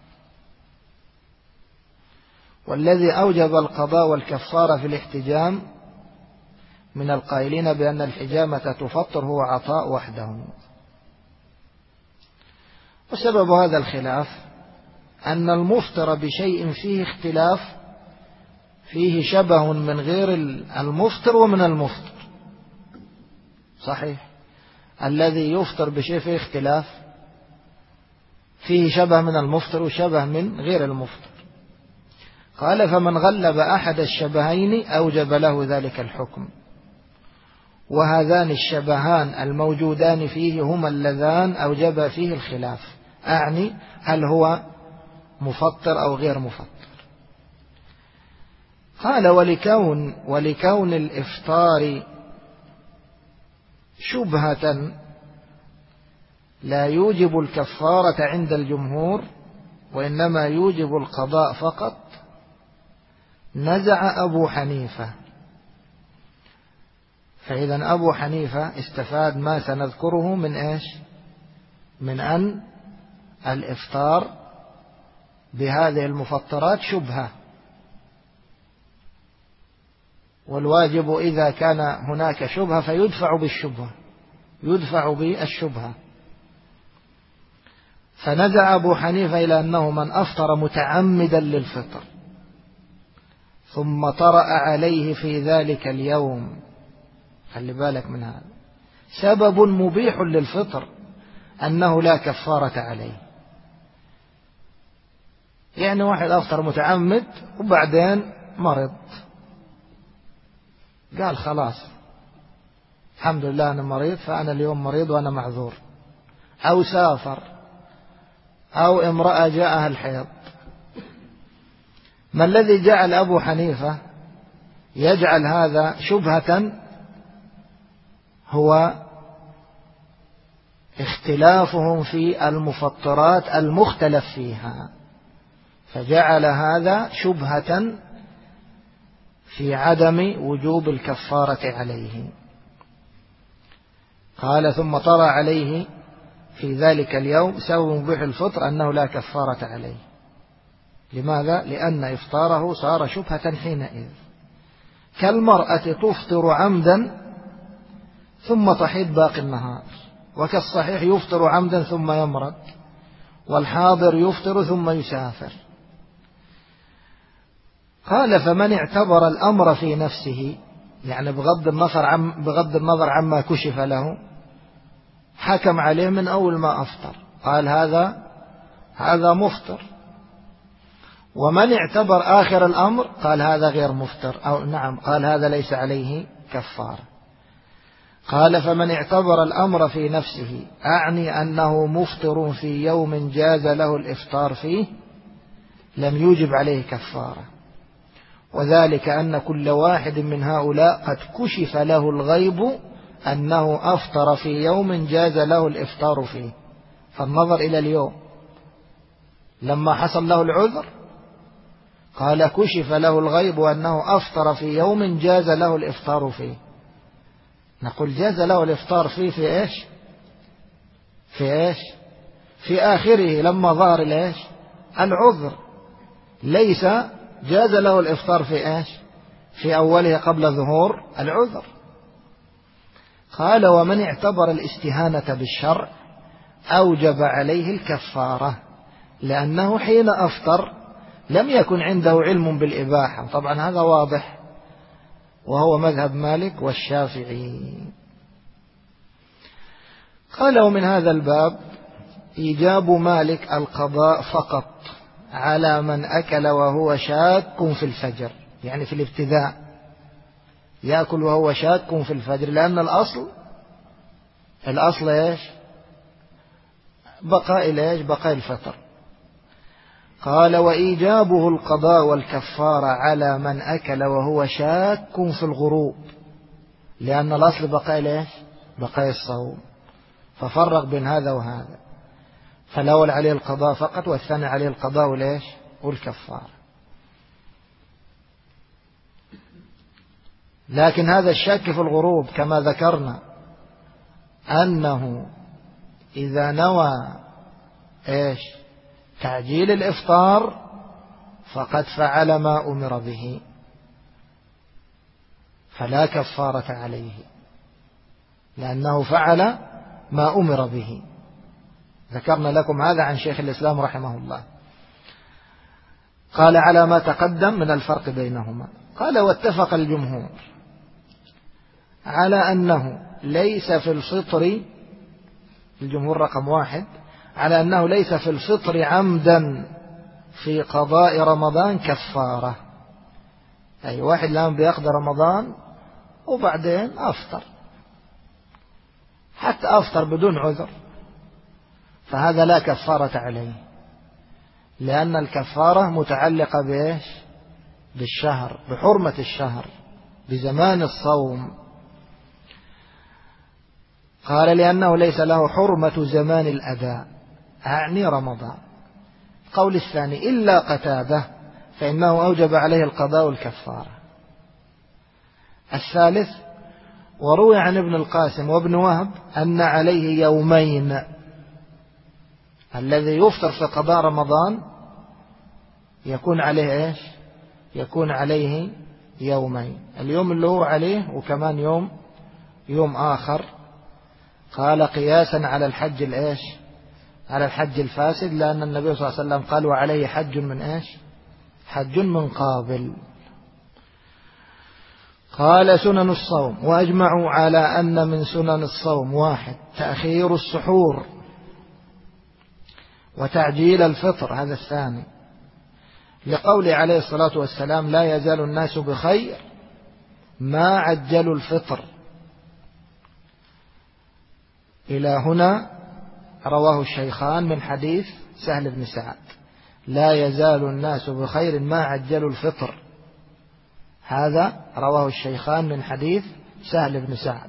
والذي أوجب القضاء والكفارة في الاحتجام من القائلين بأن الحجامة تفطر هو عطاء وحده. وسبب هذا الخلاف أن المفطر بشيء فيه اختلاف فيه شبه من غير المفطر ومن المفطر. صحيح، الذي يفطر بشيء فيه اختلاف فيه شبه من المفطر وشبه من غير المفطر. قال: فمن غلب أحد الشبهين أوجب له ذلك الحكم، وهذان الشبهان الموجودان فيه هما اللذان أوجب فيه الخلاف، أعني هل هو مفطر أو غير مفطر. قال: ولكون الإفطار شبهة لا يوجب الكفارة عند الجمهور وإنما يوجب القضاء فقط، نزع أبو حنيفة. فإذا أبو حنيفة استفاد ما سنذكره من إيش؟ من أن الإفطار بهذه المفطرات شبهة، والواجب إذا كان هناك شبهة فيدفع بالشبهة. فنزع أبو حنيفة إلى أنه من أفطر متعمدا للفطر ثم طرأ عليه في ذلك اليوم، خلي بالك من هذا، سبب مبيح للفطر أنه لا كفارة عليه. يعني واحد أفطر متعمد وبعدين مرض، قال خلاص الحمد لله أنا مريض، فأنا اليوم مريض وأنا معذور. أو سافر، أو امرأة جاءها الحيض. ما الذي جعل أبو حنيفة يجعل هذا شبهة؟ هو اختلافهم في المفطرات المختلف فيها، فجعل هذا شبهة في عدم وجوب الكفارة عليه. قال: ثم طرأ عليه في ذلك اليوم سبب مبيح الفطر أنه لا كفارة عليه. لماذا؟ لأن إفطاره صار شبهة حينئذ، كالمرأة تفطر عمدا ثم تحيض باقي النهار، وكالصحيح يفطر عمدا ثم يمرض، والحاضر يفطر ثم يسافر. قال: فمن اعتبر الأمر في نفسه، يعني بغض النظر عما كشف له، حكم عليه من أول ما أفطر، قال هذا مفطر. ومن اعتبر آخر الأمر قال هذا غير مفطر، قال هذا ليس عليه كفارة. قال: فمن اعتبر الأمر في نفسه، أعني أنه مفطر في يوم جاز له الإفطار فيه، لم يوجب عليه كفارة، وذلك أن كل واحد من هؤلاء قد كشف له الغيب أنه أفطر في يوم جاز له الإفطار فيه. فالنظر إلى اليوم لما حصل له العذر قال كشف له الغيب أنه أفطر في يوم جاز له الإفطار فيه. نقول جاز له الإفطار فيه في إيش؟ في إيش؟ في آخره لما ظهر الإيش؟ العذر. ليس جاز له الإفطار في إيش؟ في أوله قبل ظهور العذر. قال ومن اعتبر الاستهانة بالشرع أوجب عليه الكفارة، لأنه حين أفطر لم يكن عنده علم بالإباحة. طبعا هذا واضح، وهو مذهب مالك والشافعي. قال ومن هذا الباب إيجاب مالك القضاء فقط على من أكل وهو شاك في الفجر، يعني في الابتداء يأكل وهو شاك في الفجر، لأن الأصل إيش؟ بقاء الفطر. قال وإيجابه القضاء والكفارة على من أكل وهو شاك في الغروب، لأن الأصل بقاء الصوم، ففرق بين هذا وهذا، فالأول عليه القضاء فقط والثاني عليه القضاء والكفارة. لكن هذا الشك في الغروب كما ذكرنا أنه إذا نوى تعجيل الإفطار فقد فعل ما أمر به، فلا كفارة عليه لأنه فعل ما أمر به. ذكرنا لكم هذا عن شيخ الإسلام رحمه الله. قال على ما تقدم من الفرق بينهما. قال واتفق الجمهور على أنه ليس في الفطر، الجمهور رقم 1، على أنه ليس في الفطر عمدا في قضاء رمضان كفارة. أي واحد الآن بيقضي رمضان وبعدين أفطر، حتى أفطر بدون عذر، فهذا لا كفارة عليه، لأن الكفارة متعلقة بالشهر، بحرمة الشهر، بزمان الصوم. قال لأنه ليس له حرمة زمان الأداء، أعني رمضان. قول الثاني إلا قتادة فإنه أوجب عليه القضاء والكفارة. الثالث وروي عن ابن القاسم وابن وهب أن عليه يومين، الذي يفطر في قضاء رمضان يكون عليه يكون عليه يومين، اليوم اللي هو عليه وكمان يوم آخر. قال قياسا على الحج على الحج الفاسد، لأن النبي صلى الله عليه وسلم قال وعليه حج من حج من قابل. قال سنن الصوم وأجمعوا على أن من سنن الصوم 1 تأخير السحور وتعجيل الفطر، هذا الثاني، لقول عليه الصلاة والسلام لا يزال الناس بخير ما عجلوا الفطر. إلى هنا رواه الشيخان من حديث سهل بن سعد، لا يزال الناس بخير ما عجلوا الفطر، هذا رواه الشيخان من حديث سهل بن سعد.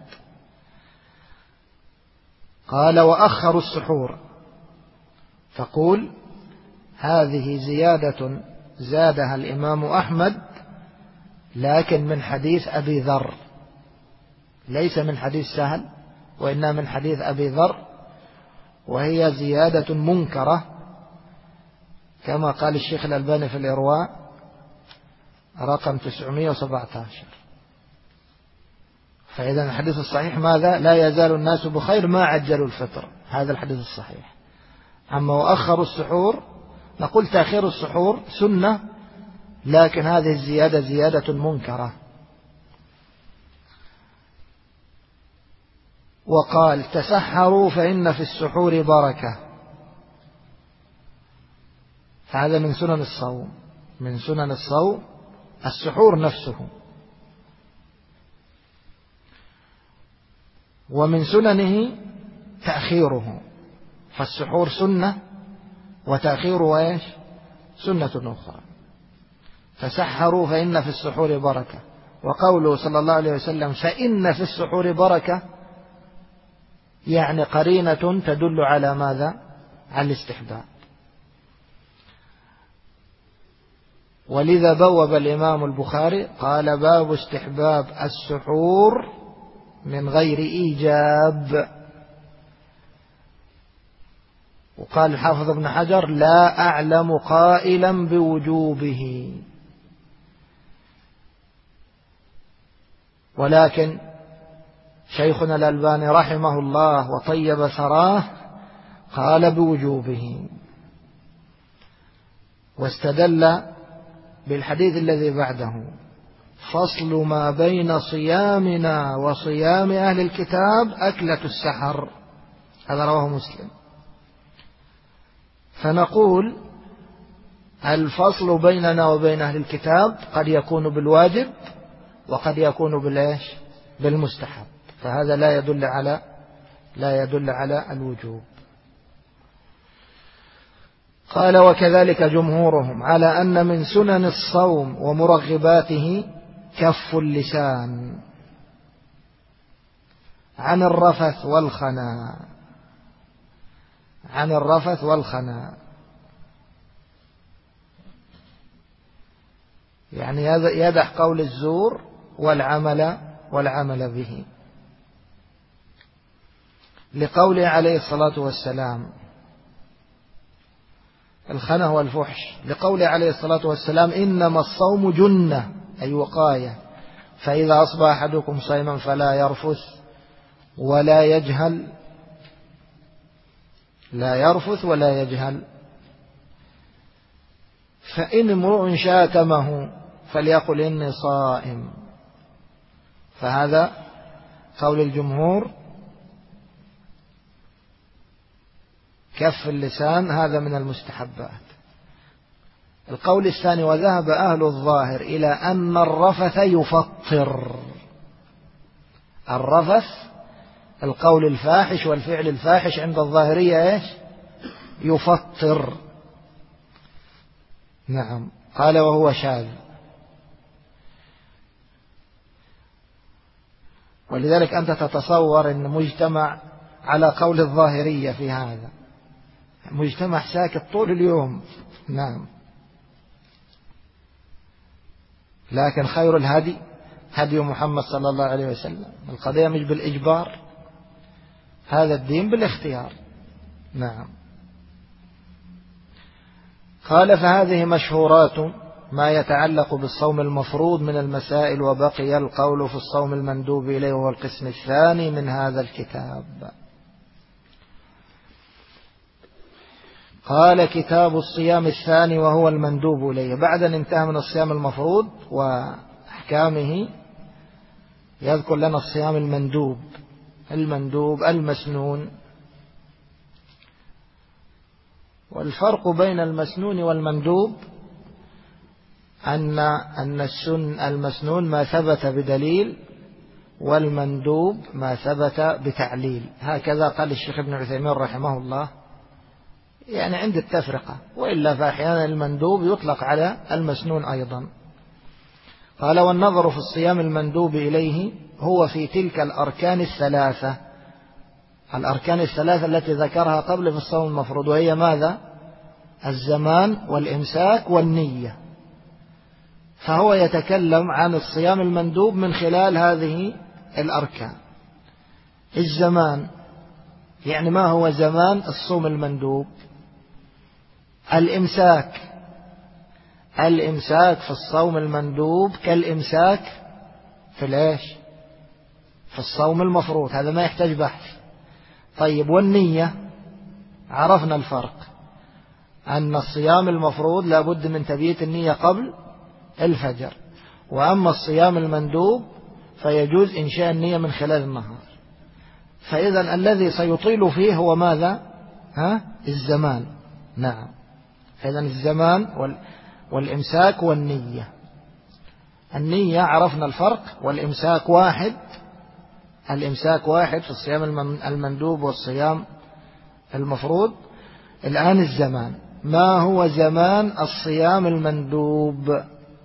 قال وأخروا السحور، تقول هذه زيادة زادها الإمام أحمد لكن من حديث أبي ذر، ليس من حديث سهل وإنما من حديث أبي ذر، وهي زيادة منكرة كما قال الشيخ الألباني في الإرواء رقم 917. فإذا الحديث الصحيح ماذا؟ لا يزال الناس بخير ما عجلوا الفطر، هذا الحديث الصحيح. أما وأخروا السحور نقول تأخير السحور سنة، لكن هذه الزيادة زيادة منكرة. وقال تسحروا فإن في السحور بركة، فهذا من سنن الصوم، من سنن الصوم السحور نفسه. ومن سننه تأخيره، فالسحور سنة وتأخيره سنة أخرى. تسحروا فإن في السحور بركة، وقوله صلى الله عليه وسلم فإن في السحور بركة يعني قرينة تدل على ماذا؟ على الاستحباب. ولذا بوب الإمام البخاري قال باب استحباب السحور من غير إيجاب. وقال الحافظ ابن حجر لا أعلم قائلا بوجوبه، ولكن شيخنا الألباني رحمه الله وطيب ثراه قال بوجوبه، واستدل بالحديث الذي بعده فصل ما بين صيامنا وصيام أهل الكتاب أكلة السحر، هذا رواه مسلم. فنقول الفصل بيننا وبين أهل الكتاب قد يكون بالواجب وقد يكون بالمستحب، فهذا لا يدل على الوجوب. قال وكذلك جمهورهم على أن من سنن الصوم ومرغباته كف اللسان عن الرفث والخنا، يعني يدح قول الزور والعمل به، لقوله عليه الصلاة والسلام الخنا هو الفحش، لقوله عليه الصلاة والسلام إنما الصوم جنة أي وقاية، فإذا أصبح أحدكم صائما فلا يرفث ولا يجهل، فإن امرؤ شاتمه فليقل إني صائم. فهذا قول الجمهور كف اللسان هذا من المستحبات. القول الثاني وذهب أهل الظاهر إلى أن الرفث يفطر. الرفث القول الفاحش والفعل الفاحش عند الظاهرية يفطر. نعم. قال وهو شاذ، ولذلك أنت تتصور أن مجتمع على قول الظاهرية في هذا مجتمع ساكت طول اليوم. نعم. لكن خير الهدي هدي محمد صلى الله عليه وسلم. القضية مش بالإجبار، هذا الدين بالاختيار. نعم. قال فهذه مشهورات ما يتعلق بالصوم المفروض من المسائل، وبقي القول في الصوم المندوب إليه وهو القسم الثاني من هذا الكتاب. قال كتاب الصيام الثاني وهو المندوب إليه، بعد أن انتهى من الصيام المفروض وأحكامه يذكر لنا الصيام المندوب المسنون. والفرق بين المسنون والمندوب أن المسنون ما ثبت بدليل، والمندوب ما ثبت بتعليل. هكذا قال الشيخ ابن عثيمين رحمه الله، يعني عند التفرقة، وإلا فأحيانا المندوب يطلق على المسنون أيضا. قال والنظر في الصيام المندوب إليه هو في تلك الأركان الثلاثة التي ذكرها قبل في الصوم المفروض، وهي ماذا؟ الزمان والإمساك والنية. فهو يتكلم عن الصيام المندوب من خلال هذه الأركان. الزمان يعني ما هو زمان الصوم المندوب؟ الإمساك في الصوم المندوب كالإمساك في الصوم المفروض، هذا ما يحتاج بحث. طيب والنية عرفنا الفرق، أن الصيام المفروض لابد من تبييت النية قبل الفجر، وأما الصيام المندوب فيجوز إنشاء النية من خلال النهار. فإذا الذي سيطيل فيه هو ماذا؟ الزمان. نعم. فإذا الزمان والإمساك والنية. النية عرفنا الفرق، والإمساك واحد في الصيام المندوب والصيام المفروض. الآن الزمان، ما هو زمان الصيام المندوب؟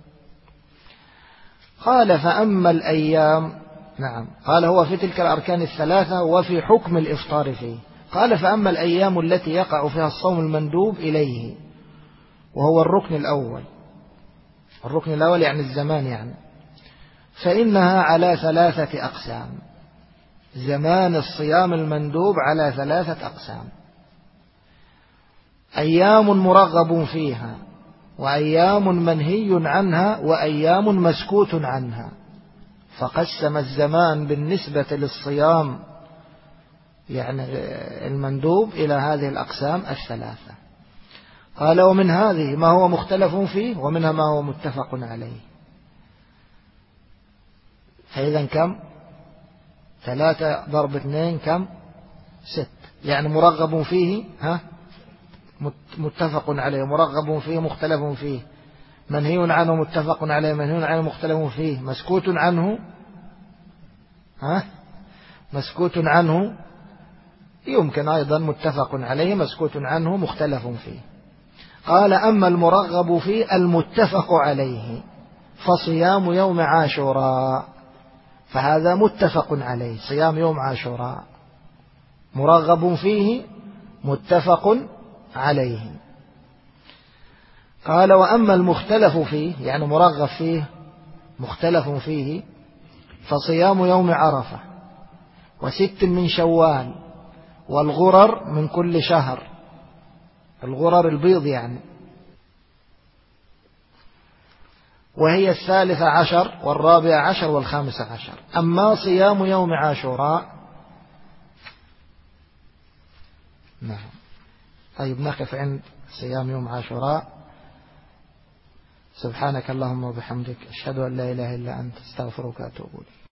قال فأما الأيام، نعم، قال هو في تلك الأركان الثلاثة وفي حكم الإفطار فيه. قال فأما الأيام التي يقع فيها الصوم المندوب إليه، وهو الركن الأول، الركن الأول يعني الزمان يعني، فإنها على ثلاثة أقسام. زمان الصيام المندوب على ثلاثة أقسام: أيام مرغب فيها، وأيام منهي عنها، وأيام مسكوت عنها. فقسم الزمان بالنسبة للصيام يعني المندوب إلى هذه الأقسام الثلاثة. قال ومن هذه ما هو مختلف فيه، ومنها ما هو متفق عليه. فإذا كم؟ 3 ضرب 2 كم؟ 6. يعني مرغب فيه متفق عليه، مرغب فيه مختلف فيه، منهي عنه متفق عليه، منهي عنه مختلف فيه، مسكوت عنه مسكوت عنه يمكن أيضا متفق عليه، مسكوت عنه مختلف فيه. قال أما المرغب فيه المتفق عليه فصيام يوم عاشوراء، فهذا متفق عليه، صيام يوم عاشوراء مرغب فيه متفق عليه. قال وأما المختلف فيه يعني مرغب فيه مختلف فيه فصيام يوم عرفة 6 من شوال والغرر من كل شهر، الغرر البيض يعني، وهي 13 و14 و15. أما صيام يوم عاشوراء، نعم. طيب نقف عند صيام يوم عاشوراء. سبحانك اللهم وبحمدك، أشهد أن لا إله إلا أنت، استغفرك وأتوب إليك.